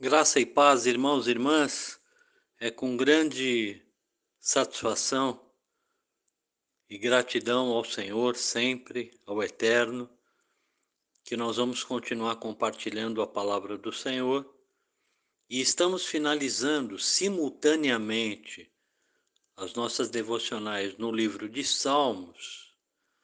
Graça e paz, irmãos e irmãs, é com grande satisfação e gratidão ao Senhor, sempre, ao Eterno, que nós vamos continuar compartilhando a palavra do Senhor e estamos finalizando simultaneamente as nossas devocionais no livro de Salmos,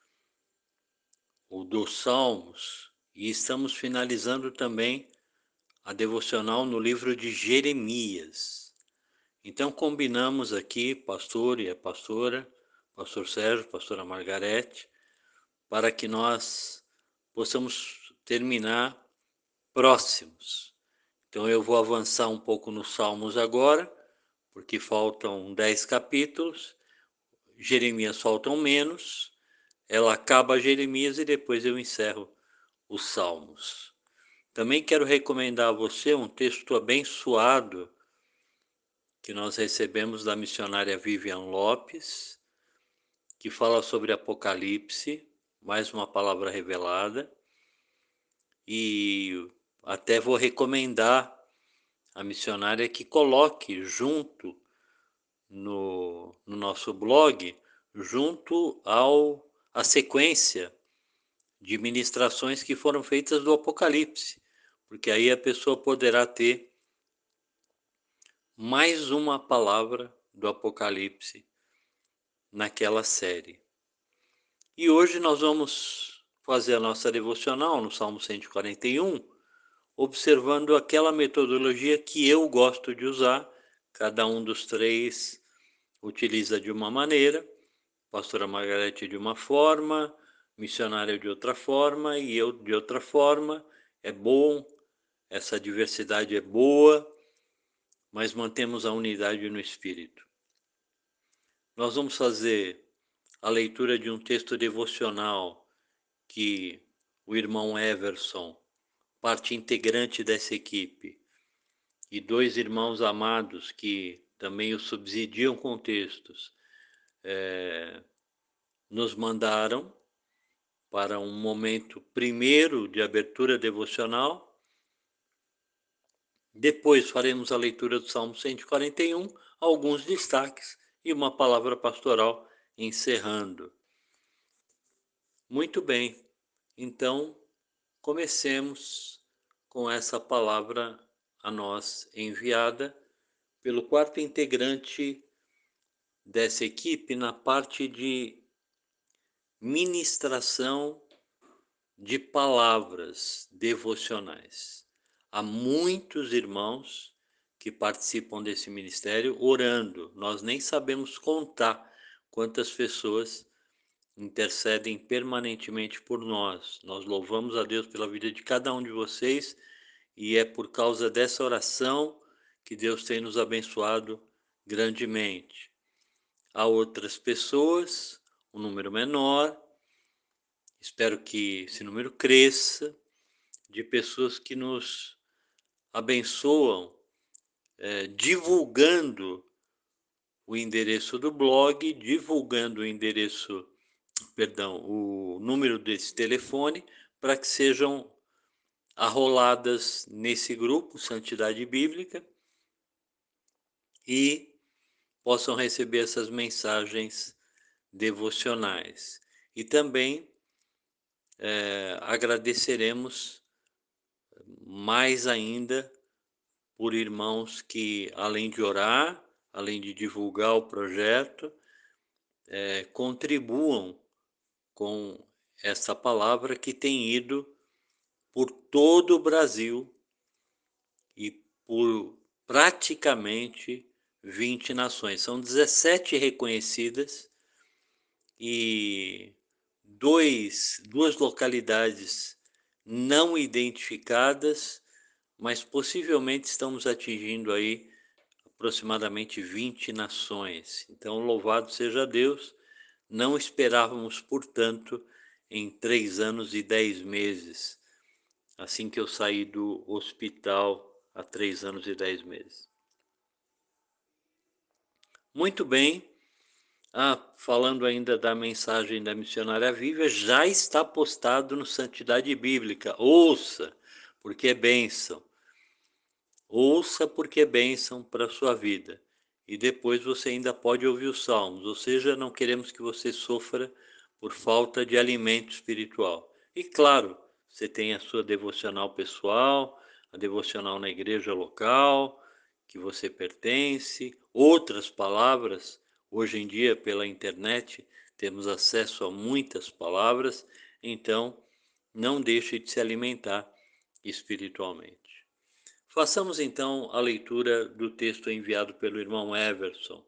ou dos Salmos, e estamos finalizando também a devocional no livro de Jeremias. Então combinamos aqui, pastor e a pastora, pastor Sérgio, pastora Margarete, para que nós possamos terminar próximos. Então eu vou avançar um pouco nos Salmos agora, porque faltam 10 capítulos, Jeremias faltam menos, ela acaba Jeremias e depois eu encerro os Salmos. Também quero recomendar a você um texto abençoado que nós recebemos da missionária Vivian Lopes, que fala sobre Apocalipse, mais uma palavra revelada, e até vou recomendar a missionária que coloque junto no nosso blog, junto à sequência de ministrações que foram feitas do Apocalipse, porque aí a pessoa poderá ter mais uma palavra do Apocalipse naquela série. E hoje nós vamos fazer a nossa devocional no Salmo 141, observando aquela metodologia que eu gosto de usar. Cada um dos três utiliza de uma maneira, pastora Margarete de uma forma, missionária de outra forma e eu de outra forma. É bom, essa diversidade é boa, mas mantemos a unidade no espírito. Nós vamos fazer a leitura de um texto devocional que o irmão Everson, parte integrante dessa equipe, e dois irmãos amados que também o subsidiam com textos, nos mandaram para um momento primeiro de abertura devocional. Depois faremos a leitura do Salmo 141, alguns destaques e uma palavra pastoral encerrando. Muito bem, então comecemos com essa palavra a nós enviada pelo quarto integrante dessa equipe na parte de ministração de palavras devocionais. Há muitos irmãos que participam desse ministério orando. Nós nem sabemos contar quantas pessoas intercedem permanentemente por nós. Nós louvamos a Deus pela vida de cada um de vocês e é por causa dessa oração que Deus tem nos abençoado grandemente. Há outras pessoas, um número menor, espero que esse número cresça, de pessoas que nos abençoam, divulgando o endereço do blog, divulgando o número desse telefone, para que sejam arroladas nesse grupo Santidade Bíblica e possam receber essas mensagens devocionais. E também agradeceremos mais ainda por irmãos que, além de orar, além de divulgar o projeto, contribuam com essa palavra que tem ido por todo o Brasil e por praticamente 20 nações. São 17 reconhecidas e duas localidades não identificadas, mas possivelmente estamos atingindo aí aproximadamente 20 nações. Então, louvado seja Deus, não esperávamos, portanto, em 3 anos e 10 meses, assim que eu saí do hospital há 3 anos e 10 meses. Muito bem. Falando ainda da mensagem da missionária Viva, já está postado no Santidade Bíblica. Ouça, porque é bênção. Ouça porque é bênção para a sua vida. E depois você ainda pode ouvir os salmos, ou seja, não queremos que você sofra por falta de alimento espiritual. E claro, você tem a sua devocional pessoal, a devocional na igreja local, que você pertence, outras palavras. Hoje em dia, pela internet, temos acesso a muitas palavras, então não deixe de se alimentar espiritualmente. Façamos então a leitura do texto enviado pelo irmão Everson,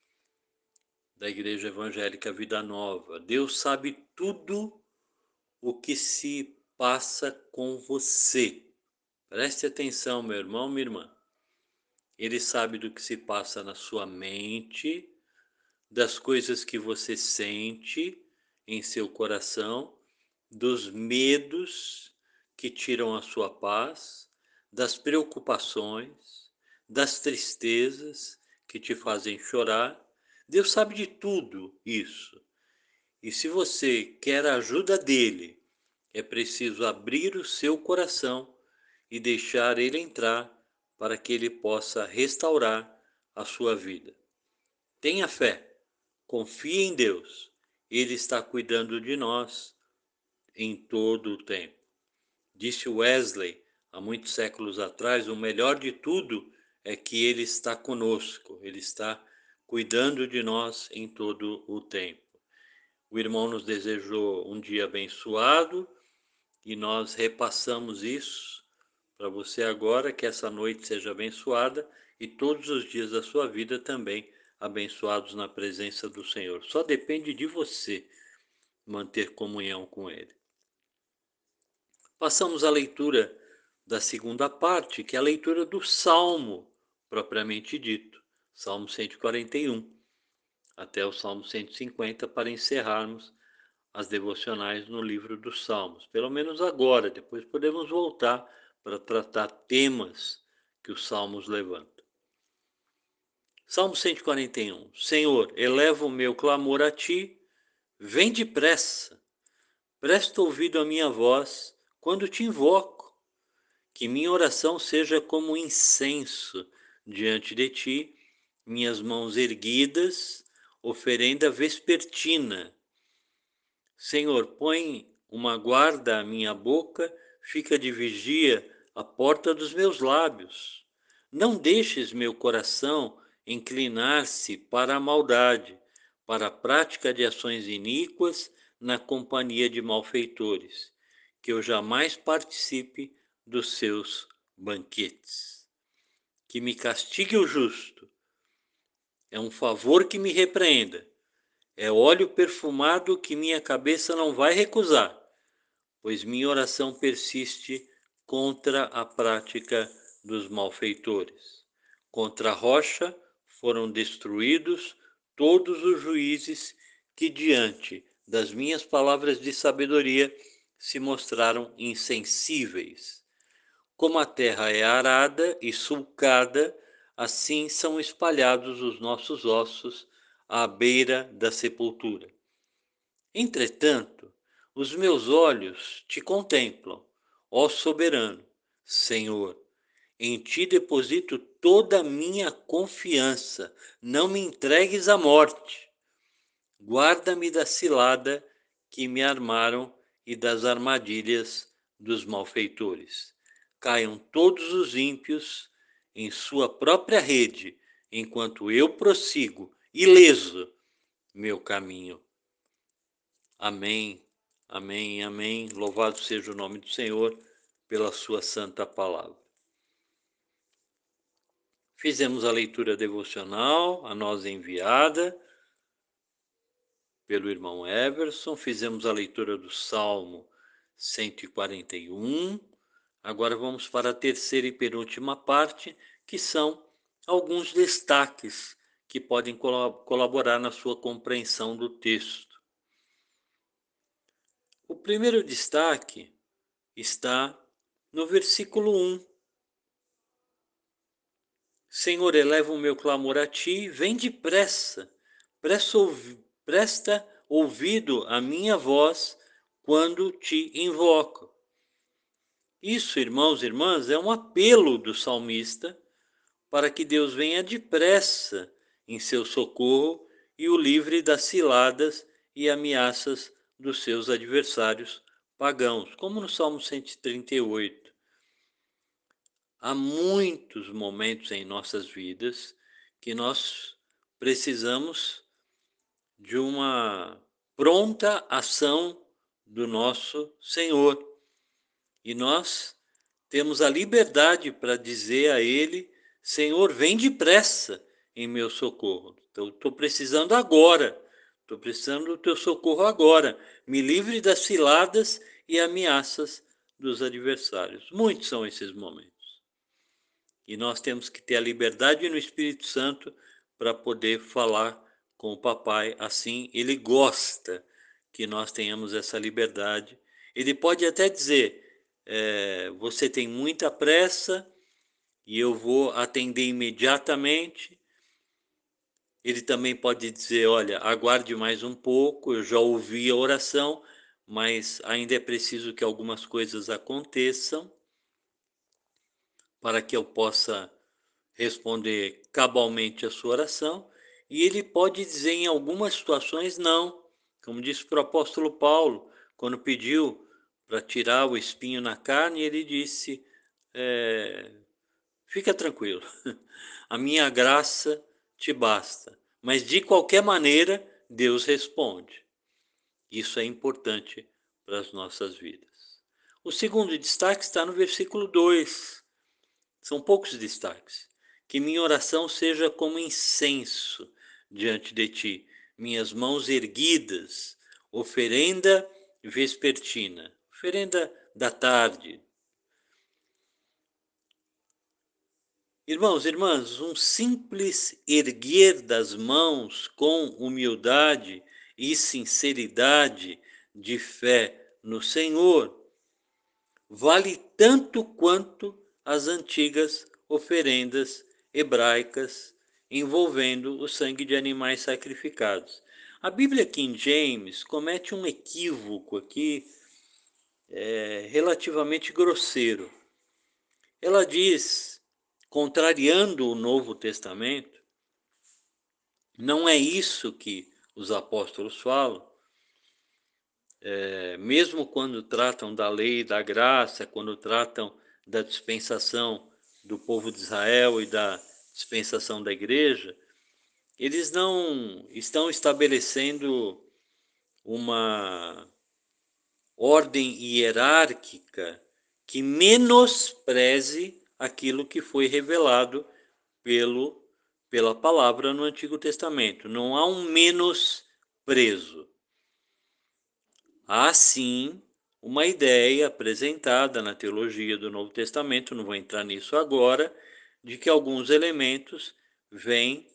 da Igreja Evangélica Vida Nova. Deus sabe tudo o que se passa com você. Preste atenção, meu irmão, minha irmã. Ele sabe do que se passa na sua mente, das coisas que você sente em seu coração, dos medos que tiram a sua paz, das preocupações, das tristezas que te fazem chorar. Deus sabe de tudo isso. E se você quer a ajuda dele, é preciso abrir o seu coração e deixar ele entrar para que ele possa restaurar a sua vida. Tenha fé, confie em Deus. Ele está cuidando de nós em todo o tempo. Disse Wesley, há muitos séculos atrás, o melhor de tudo é que ele está conosco, ele está cuidando de nós em todo o tempo. O irmão nos desejou um dia abençoado e nós repassamos isso para você agora, que essa noite seja abençoada e todos os dias da sua vida também abençoados na presença do Senhor. Só depende de você manter comunhão com Ele. Passamos à leitura da segunda parte, que é a leitura do Salmo, propriamente dito, Salmo 141, até o Salmo 150, para encerrarmos as devocionais no livro dos Salmos. Pelo menos agora, depois podemos voltar para tratar temas que os Salmos levantam. Salmo 141. Senhor, eleva o meu clamor a ti, vem depressa, presta ouvido à minha voz quando te invoco. Que minha oração seja como incenso diante de ti, minhas mãos erguidas, oferenda vespertina. Senhor, põe uma guarda à minha boca, fica de vigia à porta dos meus lábios. Não deixes meu coração inclinar-se para a maldade, para a prática de ações iníquas na companhia de malfeitores, que eu jamais participe dos seus banquetes. Que me castigue o justo, é um favor que me repreenda, é óleo perfumado que minha cabeça não vai recusar, pois minha oração persiste contra a prática dos malfeitores. Contra a rocha foram destruídos todos os juízes que, diante das minhas palavras de sabedoria, se mostraram insensíveis. Como a terra é arada e sulcada, assim são espalhados os nossos ossos à beira da sepultura. Entretanto, os meus olhos te contemplam, ó soberano, Senhor. Em ti deposito toda a minha confiança. Não me entregues à morte. Guarda-me da cilada que me armaram e das armadilhas dos malfeitores. Caiam todos os ímpios em sua própria rede, enquanto eu prossigo, ileso, meu caminho. Amém, amém, amém. Louvado seja o nome do Senhor pela sua santa palavra. Fizemos a leitura devocional, a nós enviada pelo irmão Everson, fizemos a leitura do Salmo 141. Agora vamos para a terceira e penúltima parte, que são alguns destaques que podem colaborar na sua compreensão do texto. O primeiro destaque está no versículo 1. Senhor, eleva o meu clamor a ti, vem depressa, presta ouvido à minha voz quando te invoco. Isso, irmãos e irmãs, é um apelo do salmista para que Deus venha depressa em seu socorro e o livre das ciladas e ameaças dos seus adversários pagãos, como no Salmo 138. Há muitos momentos em nossas vidas que nós precisamos de uma pronta ação do nosso Senhor. E nós temos a liberdade para dizer a Ele: Senhor, vem depressa em meu socorro. Então, estou precisando agora, estou precisando do teu socorro agora. Me livre das ciladas e ameaças dos adversários. Muitos são esses momentos. E nós temos que ter a liberdade no Espírito Santo para poder falar com o papai. Assim, ele gosta que nós tenhamos essa liberdade. Ele pode até dizer: você tem muita pressa e eu vou atender imediatamente. Ele também pode dizer: olha, aguarde mais um pouco, eu já ouvi a oração, mas ainda é preciso que algumas coisas aconteçam para que eu possa responder cabalmente a sua oração. E ele pode dizer em algumas situações não, como disse para o apóstolo Paulo, quando pediu para tirar o espinho na carne, ele disse: fica tranquilo, a minha graça te basta. Mas de qualquer maneira, Deus responde. Isso é importante para as nossas vidas. O segundo destaque está no versículo 2. São poucos destaques. Que minha oração seja como incenso diante de ti, minhas mãos erguidas, oferenda vespertina, oferenda da tarde. Irmãos e irmãs, um simples erguer das mãos com humildade e sinceridade de fé no Senhor vale tanto quanto as antigas oferendas hebraicas envolvendo o sangue de animais sacrificados. A Bíblia King James comete um equívoco aqui relativamente grosseiro. Ela diz, contrariando o Novo Testamento, não é isso que os apóstolos falam, mesmo quando tratam da lei e da graça, quando tratam da dispensação do povo de Israel e da dispensação da igreja, eles não estão estabelecendo uma ordem hierárquica que menospreze aquilo que foi revelado pela palavra no Antigo Testamento. Não há um menosprezo. Há sim uma ideia apresentada na teologia do Novo Testamento, não vou entrar nisso agora, de que alguns elementos vêm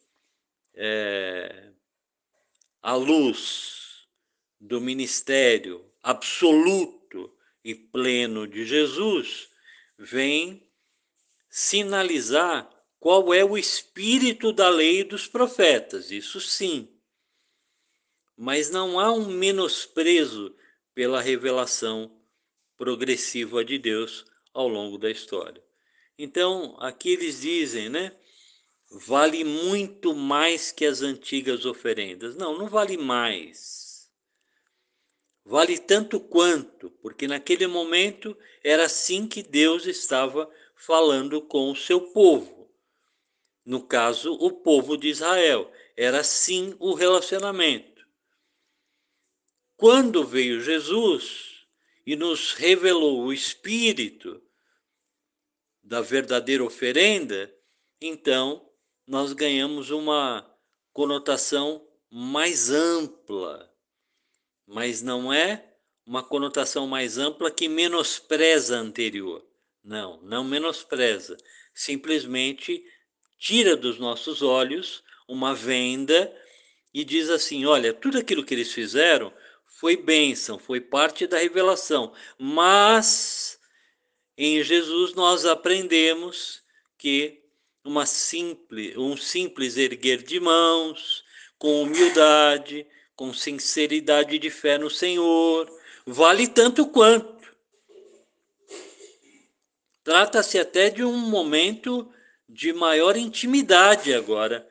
à luz do ministério absoluto e pleno de Jesus, vêm sinalizar qual é o espírito da lei e dos profetas, isso sim. Mas não há um menosprezo pela revelação progressiva de Deus ao longo da história. Então, aqui eles dizem, né? Vale muito mais que as antigas oferendas. Não, não vale mais. Vale tanto quanto, porque naquele momento era assim que Deus estava falando com o seu povo. No caso, o povo de Israel. Era assim o relacionamento. Quando veio Jesus e nos revelou o espírito da verdadeira oferenda, então nós ganhamos uma conotação mais ampla, mas não é uma conotação mais ampla que menospreza a anterior. Não, não menospreza. Simplesmente tira dos nossos olhos uma venda e diz assim: olha, tudo aquilo que eles fizeram foi bênção, foi parte da revelação, mas em Jesus nós aprendemos que um simples erguer de mãos, com humildade, com sinceridade de fé no Senhor, vale tanto quanto. Trata-se até de um momento de maior intimidade agora,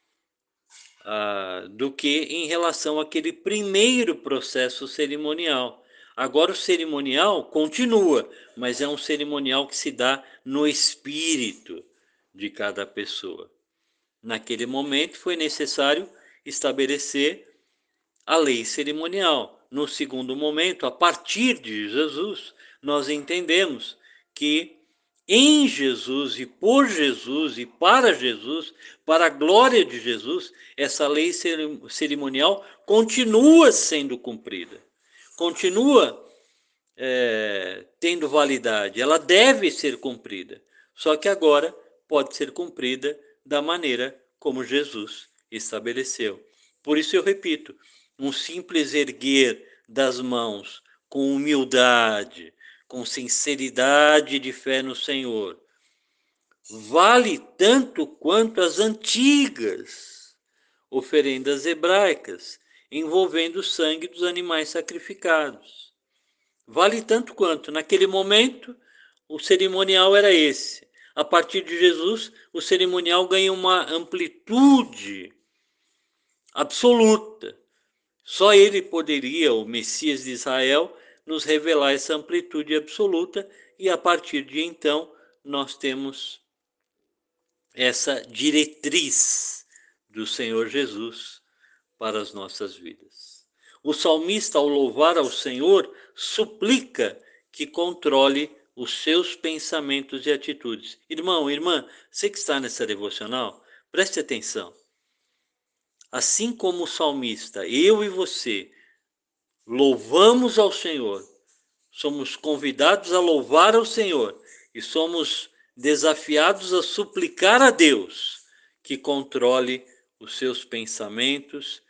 do que em relação àquele primeiro processo cerimonial. Agora o cerimonial continua, mas é um cerimonial que se dá no espírito de cada pessoa. Naquele momento foi necessário estabelecer a lei cerimonial. No segundo momento, a partir de Jesus, nós entendemos que em Jesus e por Jesus e para a glória de Jesus, essa lei cerimonial continua sendo cumprida, continua tendo validade, ela deve ser cumprida. Só que agora pode ser cumprida da maneira como Jesus estabeleceu. Por isso eu repito, um simples erguer das mãos com humildade, com sinceridade de fé no Senhor, vale tanto quanto as antigas oferendas hebraicas envolvendo o sangue dos animais sacrificados. Vale tanto quanto. Naquele momento, o cerimonial era esse. A partir de Jesus, o cerimonial ganha uma amplitude absoluta. Só ele poderia, o Messias de Israel, nos revelar essa amplitude absoluta, e a partir de então nós temos essa diretriz do Senhor Jesus para as nossas vidas. O salmista, ao louvar ao Senhor, suplica que controle os seus pensamentos e atitudes. Irmão, irmã, você que está nessa devocional, preste atenção. Assim como o salmista, eu e você, louvamos ao Senhor, somos convidados a louvar ao Senhor e somos desafiados a suplicar a Deus que controle os seus pensamentos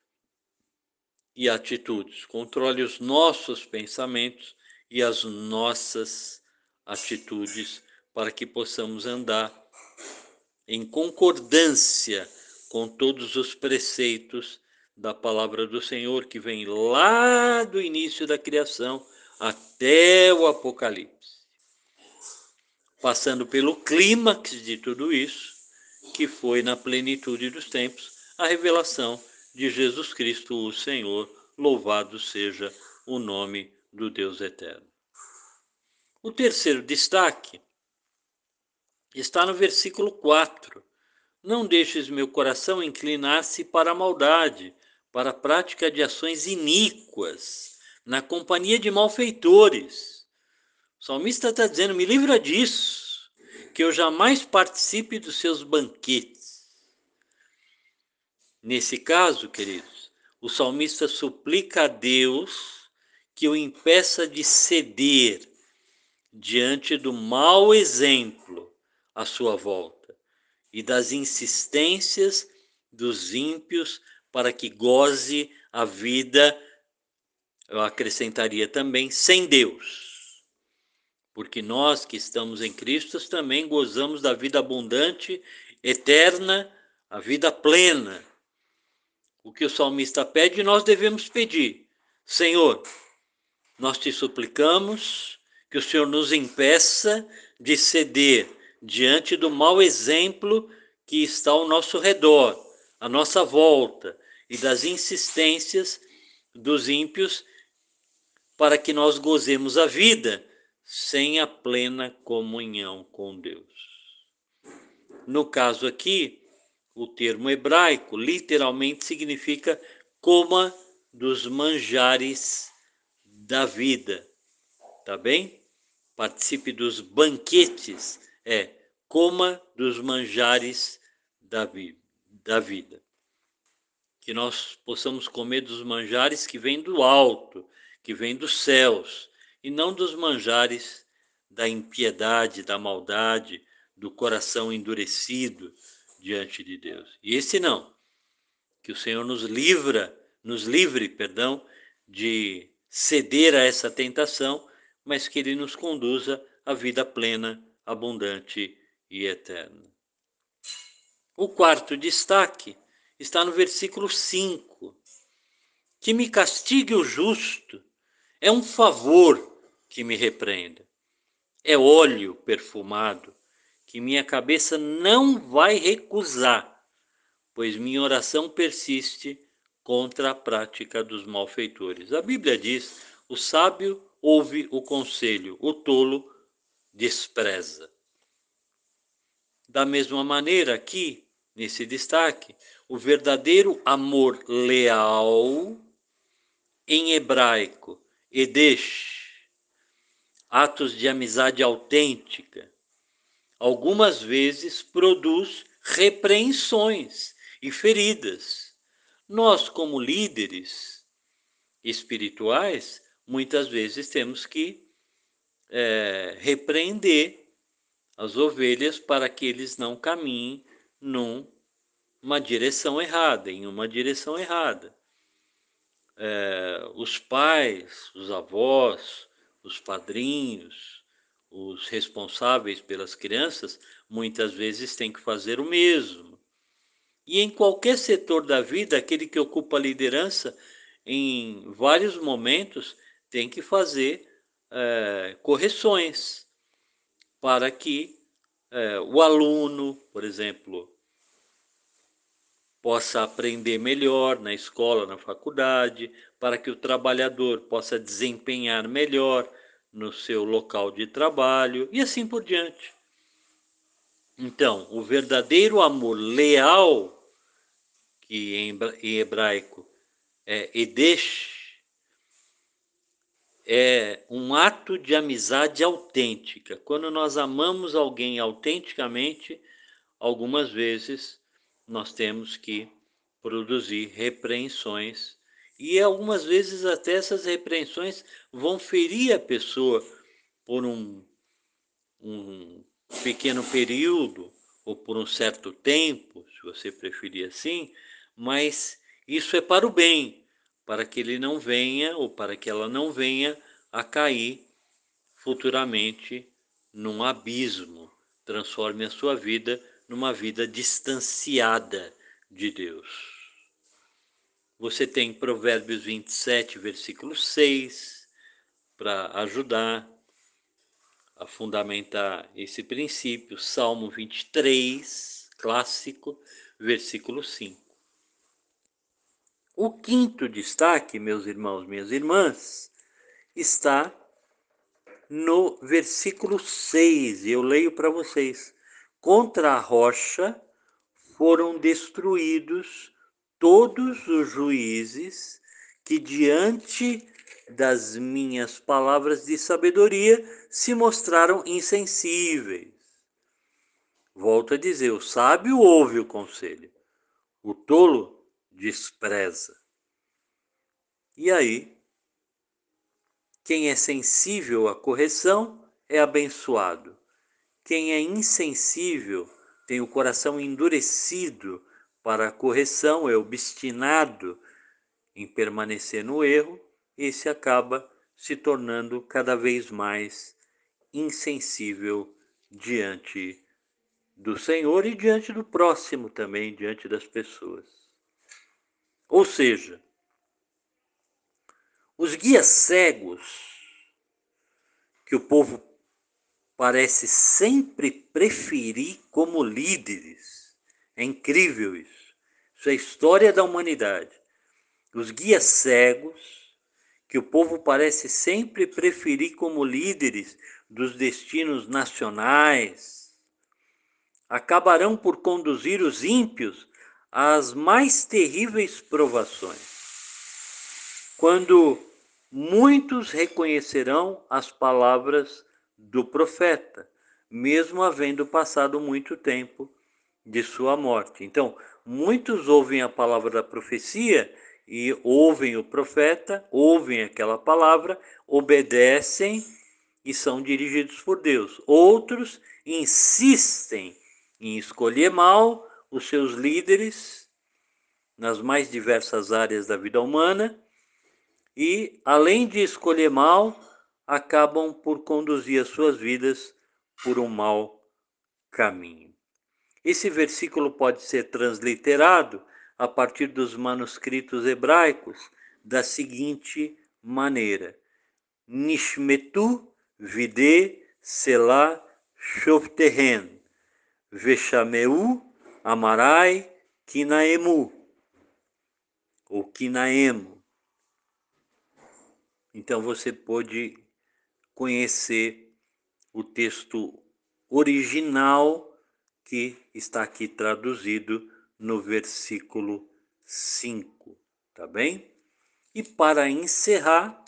e atitudes, controle os nossos pensamentos e as nossas atitudes, para que possamos andar em concordância com todos os preceitos da palavra do Senhor, que vem lá do início da criação até o Apocalipse, passando pelo clímax de tudo isso, que foi na plenitude dos tempos a revelação de Jesus Cristo, o Senhor. Louvado seja o nome do Deus eterno. O terceiro destaque está no versículo 4. Não deixes meu coração inclinar-se para a maldade, para a prática de ações iníquas, na companhia de malfeitores. O salmista está dizendo, me livra disso, que eu jamais participe dos seus banquetes. Nesse caso, queridos, o salmista suplica a Deus que o impeça de ceder diante do mau exemplo à sua volta e das insistências dos ímpios para que goze a vida, eu acrescentaria também, sem Deus. Porque nós que estamos em Cristo também gozamos da vida abundante, eterna, a vida plena. O que o salmista pede, nós devemos pedir. Senhor, nós te suplicamos que o Senhor nos impeça de ceder diante do mau exemplo que está ao nosso redor, à nossa volta, e das insistências dos ímpios, para que nós gozemos a vida sem a plena comunhão com Deus. No caso aqui, o termo hebraico literalmente significa coma dos manjares da vida, tá bem? Participe dos banquetes, coma dos manjares da vida. Que nós possamos comer dos manjares que vêm do alto, que vêm dos céus, e não dos manjares da impiedade, da maldade, do coração endurecido diante de Deus. E esse não. Que o Senhor nos livre, de ceder a essa tentação, mas que Ele nos conduza à vida plena, abundante e eterna. O quarto destaque está no versículo 5. Que me castigue o justo, é um favor que me repreenda. é óleo perfumado que minha cabeça não vai recusar, pois minha oração persiste contra a prática dos malfeitores. A Bíblia diz: o sábio ouve o conselho, o tolo despreza. Da mesma maneira, aqui, nesse destaque, o verdadeiro amor leal, em hebraico, edesh, atos de amizade autêntica, algumas vezes produz repreensões e feridas. Nós, como líderes espirituais, muitas vezes temos que repreender as ovelhas para que eles não caminhem numa direção errada, em uma direção errada. Os pais, os avós, os padrinhos, os responsáveis pelas crianças, muitas vezes têm que fazer o mesmo. E em qualquer setor da vida, aquele que ocupa a liderança, em vários momentos, tem que fazer correções para que o aluno, por exemplo, possa aprender melhor na escola, na faculdade, para que o trabalhador possa desempenhar melhor no seu local de trabalho e assim por diante. Então, o verdadeiro amor leal, que em hebraico é edesh, é um ato de amizade autêntica. Quando nós amamos alguém autenticamente, algumas vezes nós temos que produzir repreensões e algumas vezes até essas repreensões vão ferir a pessoa por um pequeno período ou por um certo tempo, se você preferir assim, mas isso é para o bem, para que ele não venha ou para que ela não venha a cair futuramente num abismo, transforme a sua vida numa vida distanciada de Deus. Você tem Provérbios 27, versículo 6, para ajudar a fundamentar esse princípio. Salmo 23, clássico, versículo 5. O quinto destaque, meus irmãos, minhas irmãs, está no versículo 6, e eu leio para vocês. Contra a rocha foram destruídos todos os juízes que diante das minhas palavras de sabedoria se mostraram insensíveis. Volto a dizer, o sábio ouve o conselho, o tolo despreza. E aí, quem é sensível à correção é abençoado. Quem é insensível, tem o coração endurecido para a correção, é obstinado em permanecer no erro, esse acaba se tornando cada vez mais insensível diante do Senhor e diante do próximo também, diante das pessoas. Ou seja, os guias cegos que o povo parece sempre preferir como líderes. É incrível isso. Isso é a história da humanidade. Os guias cegos, que o povo parece sempre preferir como líderes dos destinos nacionais, acabarão por conduzir os ímpios às mais terríveis provações. Quando muitos reconhecerão as palavras do profeta, mesmo havendo passado muito tempo de sua morte. Então, muitos ouvem a palavra da profecia e ouvem o profeta, ouvem aquela palavra, obedecem e são dirigidos por Deus. Outros insistem em escolher mal os seus líderes nas mais diversas áreas da vida humana e, além de escolher mal, acabam por conduzir as suas vidas por um mau caminho. Esse versículo pode ser transliterado a partir dos manuscritos hebraicos da seguinte maneira: Nishmetu vide Selah Shoftehen, Veshameu, Amarai, Kinaemu, ou Kinaemo. Então você pode conhecer o texto original que está aqui traduzido no versículo 5, tá bem? E para encerrar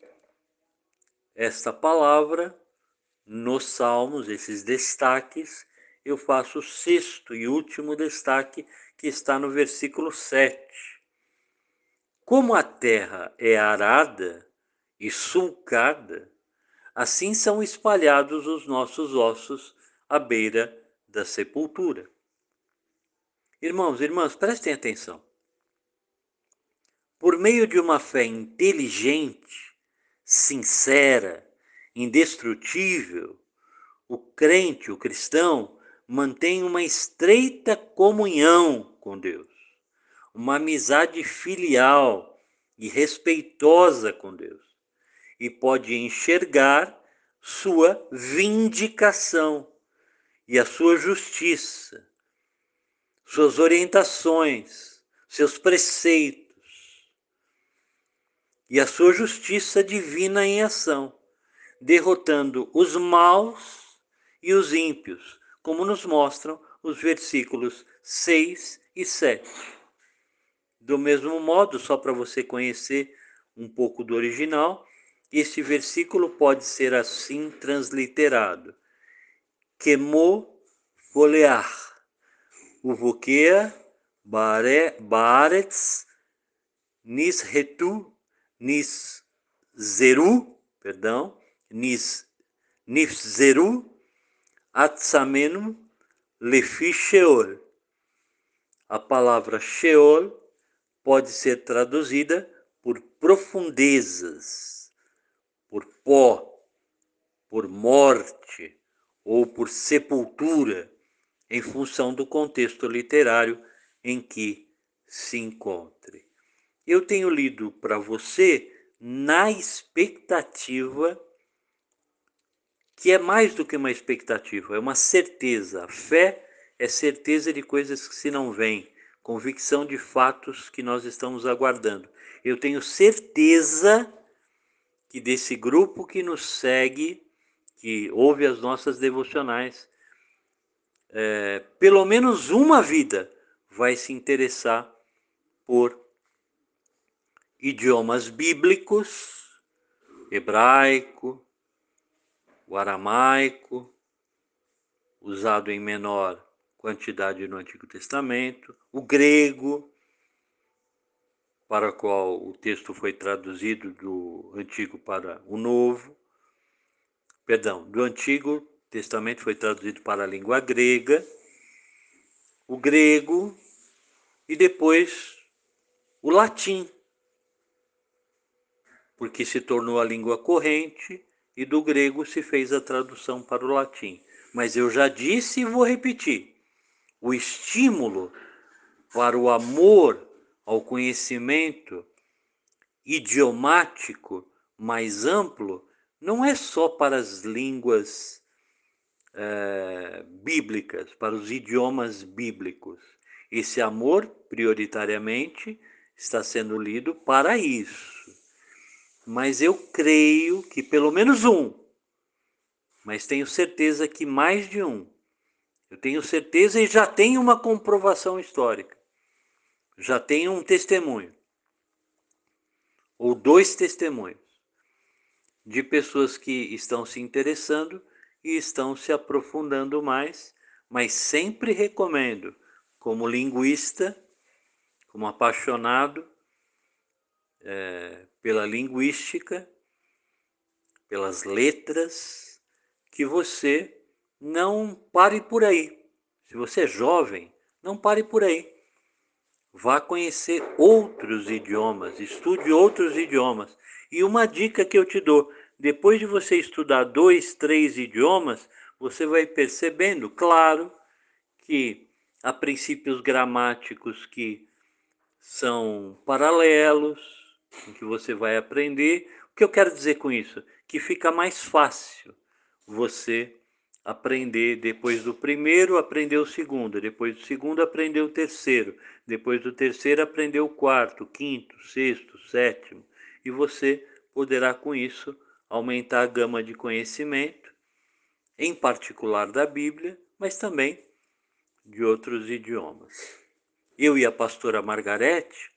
esta palavra, nos Salmos, esses destaques, eu faço o sexto e último destaque, que está no versículo 7. Como a terra é arada e sulcada, assim são espalhados os nossos ossos à beira da sepultura. Irmãos e irmãs, prestem atenção. Por meio de uma fé inteligente, sincera, indestrutível, o crente, o cristão, mantém uma estreita comunhão com Deus, uma amizade filial e respeitosa com Deus, e pode enxergar sua vindicação e a sua justiça, suas orientações, seus preceitos e a sua justiça divina em ação, derrotando os maus e os ímpios, como nos mostram os versículos 6 e 7. Do mesmo modo, só para você conhecer um pouco do original, este versículo pode ser assim transliterado: Kemo volear, uvokea baaretz nishetu nifzeru atsamenu lefi sheol. A palavra Sheol pode ser traduzida por profundezas, por pó, por morte ou por sepultura, em função do contexto literário em que se encontre. Eu tenho lido para você na expectativa, que é mais do que uma expectativa, é uma certeza. A fé é certeza de coisas que se não veem, convicção de fatos que nós estamos aguardando. Eu tenho certeza que desse grupo que nos segue, que ouve as nossas devocionais, pelo menos uma vida vai se interessar por idiomas bíblicos, hebraico, o aramaico, usado em menor quantidade no Antigo Testamento, o grego, para o qual o texto foi traduzido do Antigo para o Novo, do Antigo Testamento foi traduzido para a língua grega, o grego e depois o latim, porque se tornou a língua corrente e do grego se fez a tradução para o latim. Mas eu já disse e vou repetir, o estímulo para o amor ao conhecimento idiomático mais amplo não é só para as línguas bíblicas, para os idiomas bíblicos. Esse amor, prioritariamente, está sendo lido para isso. Mas eu creio que pelo menos um, mas tenho certeza que mais de um, eu tenho certeza e já tenho uma comprovação histórica, já tenho um testemunho, ou dois testemunhos, de pessoas que estão se interessando e estão se aprofundando mais, mas sempre recomendo, como linguista, como apaixonado pela linguística, pelas letras, que você não pare por aí. Se você é jovem, não pare por aí. Vá conhecer outros idiomas, estude outros idiomas. E uma dica que eu te dou, depois de você estudar 2, 3 idiomas, você vai percebendo, claro, que há princípios gramáticos que são paralelos, em que você vai aprender. O que eu quero dizer com isso? Que fica mais fácil você aprender, depois do primeiro, aprender o segundo, depois do segundo, aprender o terceiro, depois do terceiro, aprender o quarto, quinto, sexto, sétimo, e você poderá com isso aumentar a gama de conhecimento, em particular da Bíblia, mas também de outros idiomas. Eu e a pastora Margarete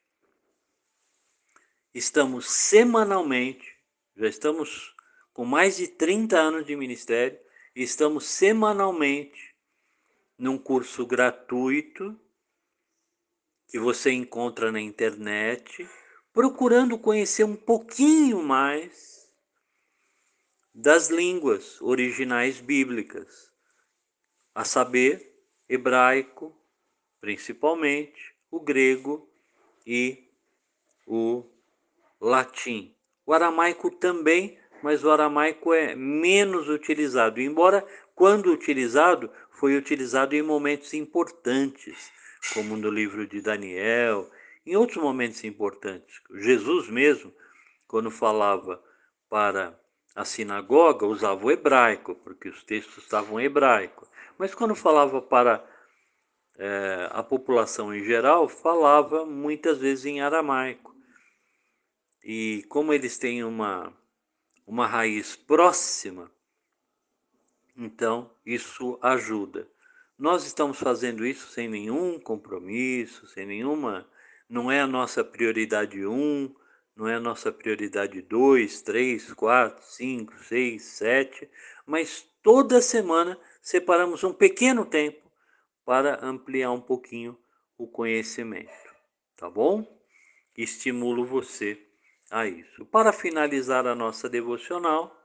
estamos semanalmente, já estamos com mais de 30 anos de ministério, e estamos semanalmente num curso gratuito que você encontra na internet, procurando conhecer um pouquinho mais das línguas originais bíblicas, a saber, hebraico, principalmente, o grego e o latim. O aramaico também, mas o aramaico é menos utilizado, embora quando utilizado, foi utilizado em momentos importantes, como no livro de Daniel, em outros momentos importantes. Jesus mesmo, quando falava para a sinagoga, usava o hebraico, porque os textos estavam em hebraico. Mas quando falava para a população em geral, falava muitas vezes em aramaico. E como eles têm uma raiz próxima, então isso ajuda. Nós estamos fazendo isso sem nenhum compromisso, sem nenhuma. Não é a nossa prioridade um, não é a nossa prioridade 2, 3, 4, 5, 6, 7, mas toda semana separamos um pequeno tempo para ampliar um pouquinho o conhecimento, tá bom? Estimulo você a isso. Para finalizar a nossa devocional,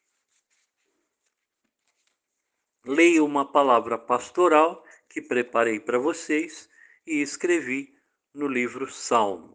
leio uma palavra pastoral que preparei para vocês e escrevi no livro Salmos.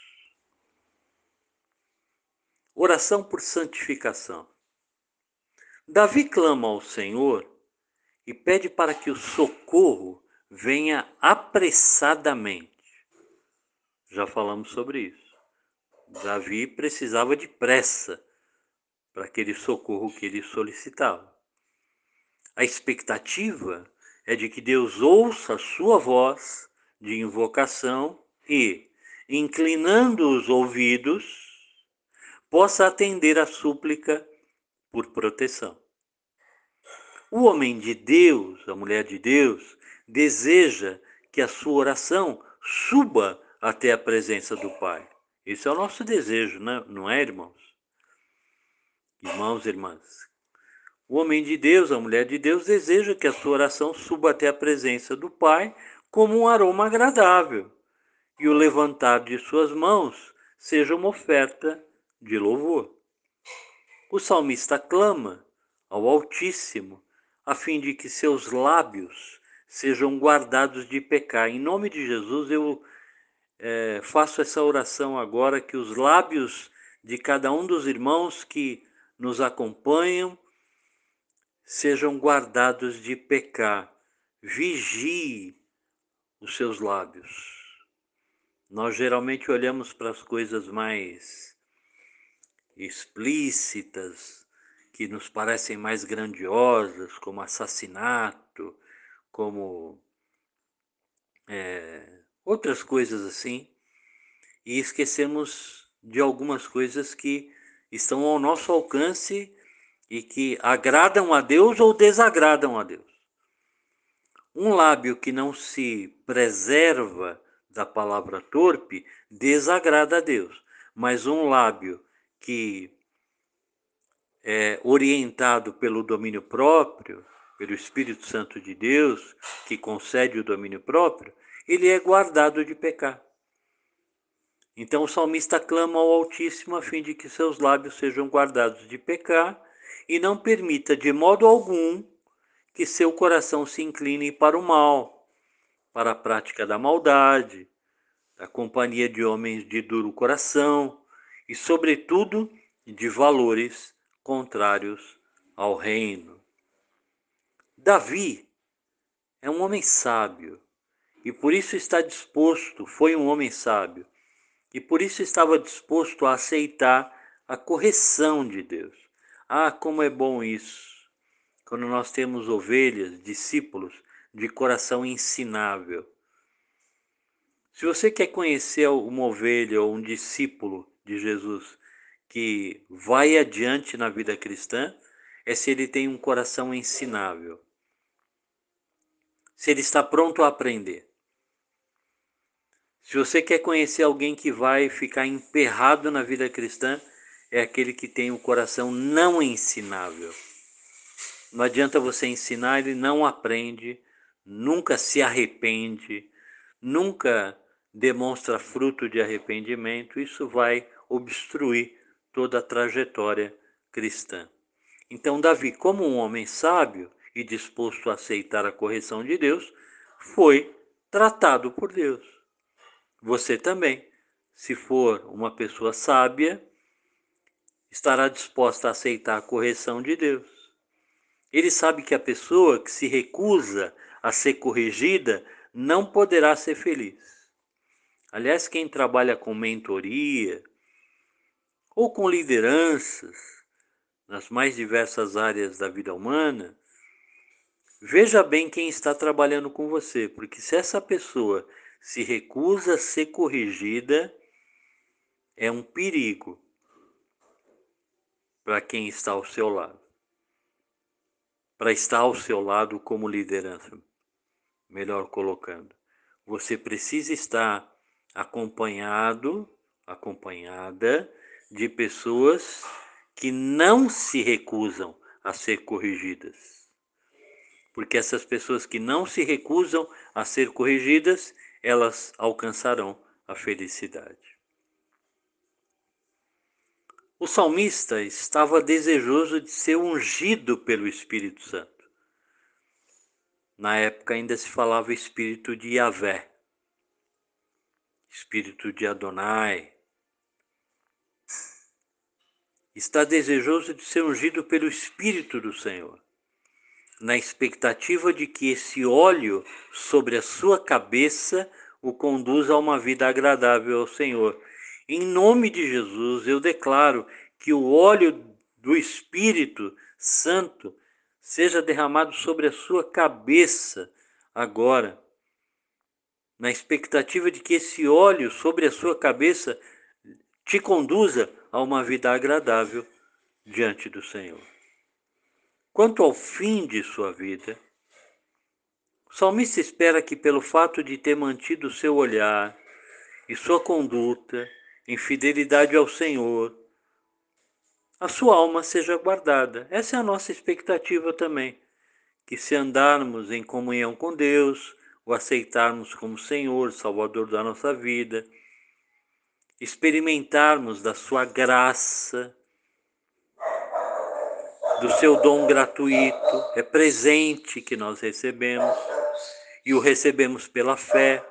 Oração por santificação. Davi clama ao Senhor e pede para que o socorro venha apressadamente. Já falamos sobre isso. Davi precisava de pressa para aquele socorro que ele solicitava. A expectativa é de que Deus ouça a sua voz de invocação e, inclinando os ouvidos, possa atender a súplica por proteção. O homem de Deus, a mulher de Deus, deseja que a sua oração suba até a presença do Pai. Esse é o nosso desejo, não é, irmãos? Irmãos e irmãs. O homem de Deus, a mulher de Deus, deseja que a sua oração suba até a presença do Pai como um aroma agradável, e o levantar de suas mãos seja uma oferta de louvor. O salmista clama ao Altíssimo, a fim de que seus lábios sejam guardados de pecar. Em nome de Jesus, eu faço essa oração agora, que os lábios de cada um dos irmãos que nos acompanham sejam guardados de pecar. Vigie os seus lábios. Nós geralmente olhamos para as coisas mais explícitas, que nos parecem mais grandiosas, como assassinato, como outras coisas assim, e esquecemos de algumas coisas que estão ao nosso alcance e que agradam a Deus ou desagradam a Deus. Um lábio que não se preserva da palavra torpe desagrada a Deus, mas um lábio que é orientado pelo domínio próprio, pelo Espírito Santo de Deus, que concede o domínio próprio, ele é guardado de pecar. Então o salmista clama ao Altíssimo a fim de que seus lábios sejam guardados de pecar e não permita de modo algum que seu coração se incline para o mal, para a prática da maldade, da companhia de homens de duro coração e, sobretudo, de valores contrários ao reino. Davi é um homem sábio e por isso está disposto, foi um homem sábio, e por isso estava disposto a aceitar a correção de Deus. Ah, como é bom isso! quando nós temos ovelhas, discípulos de coração ensinável. Se você quer conhecer uma ovelha ou um discípulo de Jesus que vai adiante na vida cristã, é se ele tem um coração ensinável. Se ele está pronto a aprender. Se você quer conhecer alguém que vai ficar emperrado na vida cristã, é aquele que tem o coração não ensinável. Não adianta você ensinar, ele não aprende, nunca se arrepende, nunca demonstra fruto de arrependimento. Isso vai obstruir toda a trajetória cristã. Então, Davi, como um homem sábio e disposto a aceitar a correção de Deus, foi tratado por Deus. Você também, se for uma pessoa sábia, estará disposta a aceitar a correção de Deus. Ele sabe que a pessoa que se recusa a ser corrigida não poderá ser feliz. Aliás, quem trabalha com mentoria ou com lideranças nas mais diversas áreas da vida humana, veja bem quem está trabalhando com você, porque se essa pessoa se recusa a ser corrigida, é um perigo para quem está ao seu lado. Para estar ao seu lado como liderança, melhor colocando. Você precisa estar acompanhada de pessoas que não se recusam a ser corrigidas. Porque essas pessoas que não se recusam a ser corrigidas, elas alcançarão a felicidade. O salmista estava desejoso de ser ungido pelo Espírito Santo. Na época ainda se falava Espírito de Yahvé, Espírito de Adonai. Está desejoso de ser ungido pelo Espírito do Senhor, na expectativa de que esse óleo sobre a sua cabeça o conduza a uma vida agradável ao Senhor. Em nome de Jesus, eu declaro que o óleo do Espírito Santo seja derramado sobre a sua cabeça agora, na expectativa de que esse óleo sobre a sua cabeça te conduza a uma vida agradável diante do Senhor. Quanto ao fim de sua vida, o salmista espera que, pelo fato de ter mantido seu olhar e sua conduta em fidelidade ao Senhor, a sua alma seja guardada. Essa é a nossa expectativa também, que se andarmos em comunhão com Deus, o aceitarmos como Senhor, Salvador da nossa vida, experimentarmos da sua graça, do seu dom gratuito, é presente que nós recebemos e o recebemos pela fé.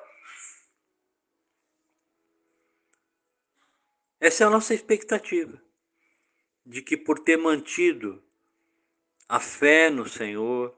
Essa é a nossa expectativa, de que por ter mantido a fé no Senhor,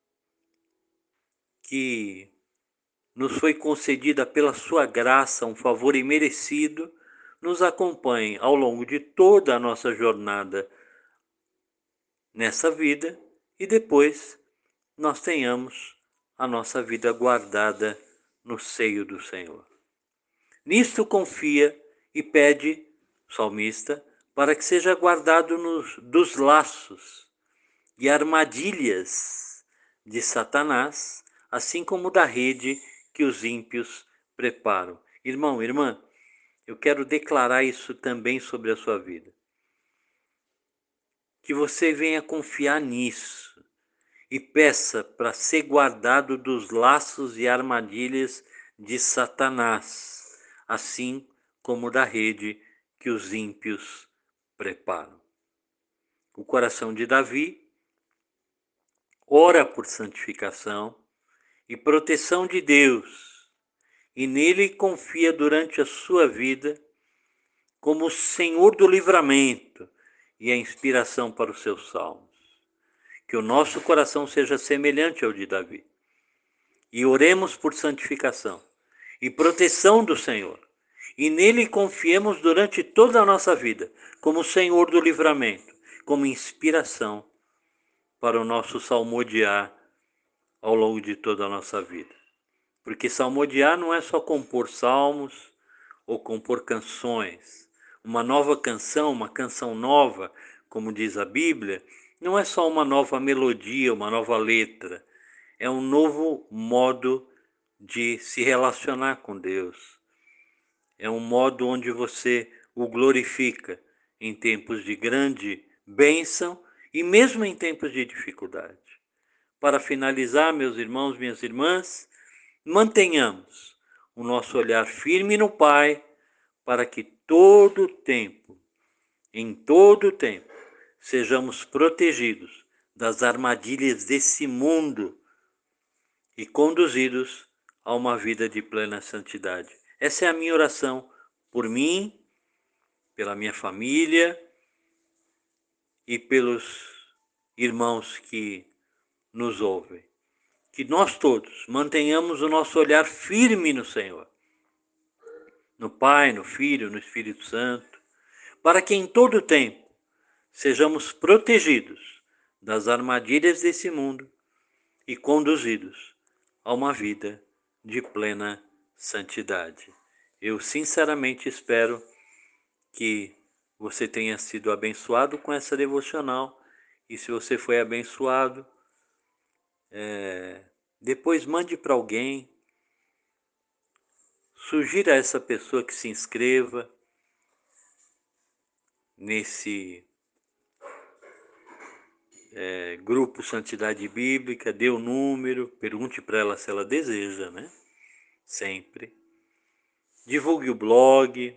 que nos foi concedida pela sua graça, um favor imerecido, nos acompanhe ao longo de toda a nossa jornada nessa vida e depois nós tenhamos a nossa vida guardada no seio do Senhor. Nisto confia e pede, salmista, para que seja guardado dos laços e armadilhas de Satanás, assim como da rede que os ímpios preparam. Irmão, irmã, eu quero declarar isso também sobre a sua vida. Que você venha confiar nisso e peça para ser guardado dos laços e armadilhas de Satanás, assim como da rede que os ímpios preparam. O coração de Davi ora por santificação e proteção de Deus, e nele confia durante a sua vida como o Senhor do livramento e a inspiração para os seus salmos. Que o nosso coração seja semelhante ao de Davi. E oremos por santificação e proteção do Senhor. E nele confiemos durante toda a nossa vida, como o Senhor do livramento, como inspiração para o nosso salmodiar ao longo de toda a nossa vida. Porque salmodiar não é só compor salmos ou compor canções. Uma nova canção, uma canção nova, como diz a Bíblia, não é só uma nova melodia, uma nova letra. É um novo modo de se relacionar com Deus. É um modo onde você o glorifica em tempos de grande bênção e mesmo em tempos de dificuldade. Para finalizar, meus irmãos, minhas irmãs, mantenhamos o nosso olhar firme no Pai, para que todo o tempo, em todo o tempo, sejamos protegidos das armadilhas desse mundo e conduzidos a uma vida de plena santidade. Essa é a minha oração por mim, pela minha família e pelos irmãos que nos ouvem. Que nós todos mantenhamos o nosso olhar firme no Senhor, no Pai, no Filho, no Espírito Santo, para que em todo tempo sejamos protegidos das armadilhas desse mundo e conduzidos a uma vida de plena santidade. Eu sinceramente espero que você tenha sido abençoado com essa devocional, e se você foi abençoado, depois mande para alguém, sugira a essa pessoa que se inscreva nesse grupo Santidade Bíblica, dê o número, pergunte para ela se ela deseja, né? Sempre. Divulgue o blog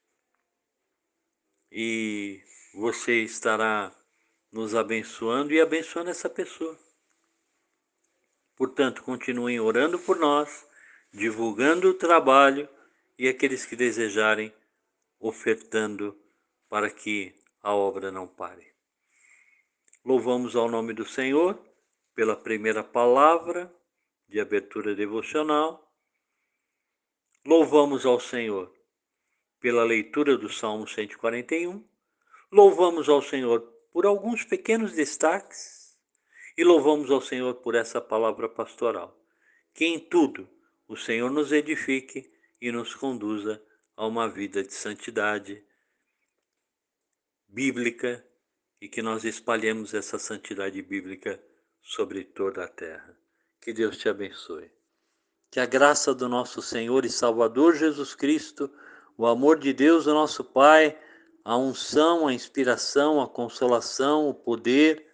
e você estará nos abençoando e abençoando essa pessoa. Portanto, continuem orando por nós, divulgando o trabalho e aqueles que desejarem, ofertando para que a obra não pare. Louvamos ao nome do Senhor pela primeira palavra de abertura devocional. Louvamos ao Senhor pela leitura do Salmo 141. Louvamos ao Senhor por alguns pequenos destaques. E louvamos ao Senhor por essa palavra pastoral. Que em tudo o Senhor nos edifique e nos conduza a uma vida de santidade bíblica e que nós espalhemos essa santidade bíblica sobre toda a terra. Que Deus te abençoe. Que a graça do nosso Senhor e Salvador Jesus Cristo, o amor de Deus, o nosso Pai, a unção, a inspiração, a consolação, o poder,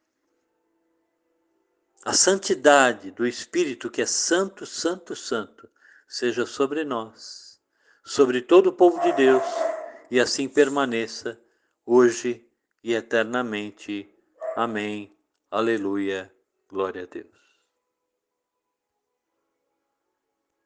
a santidade do Espírito que é santo, santo, santo, seja sobre nós, sobre todo o povo de Deus, e assim permaneça hoje e eternamente. Amém. Aleluia. Glória a Deus.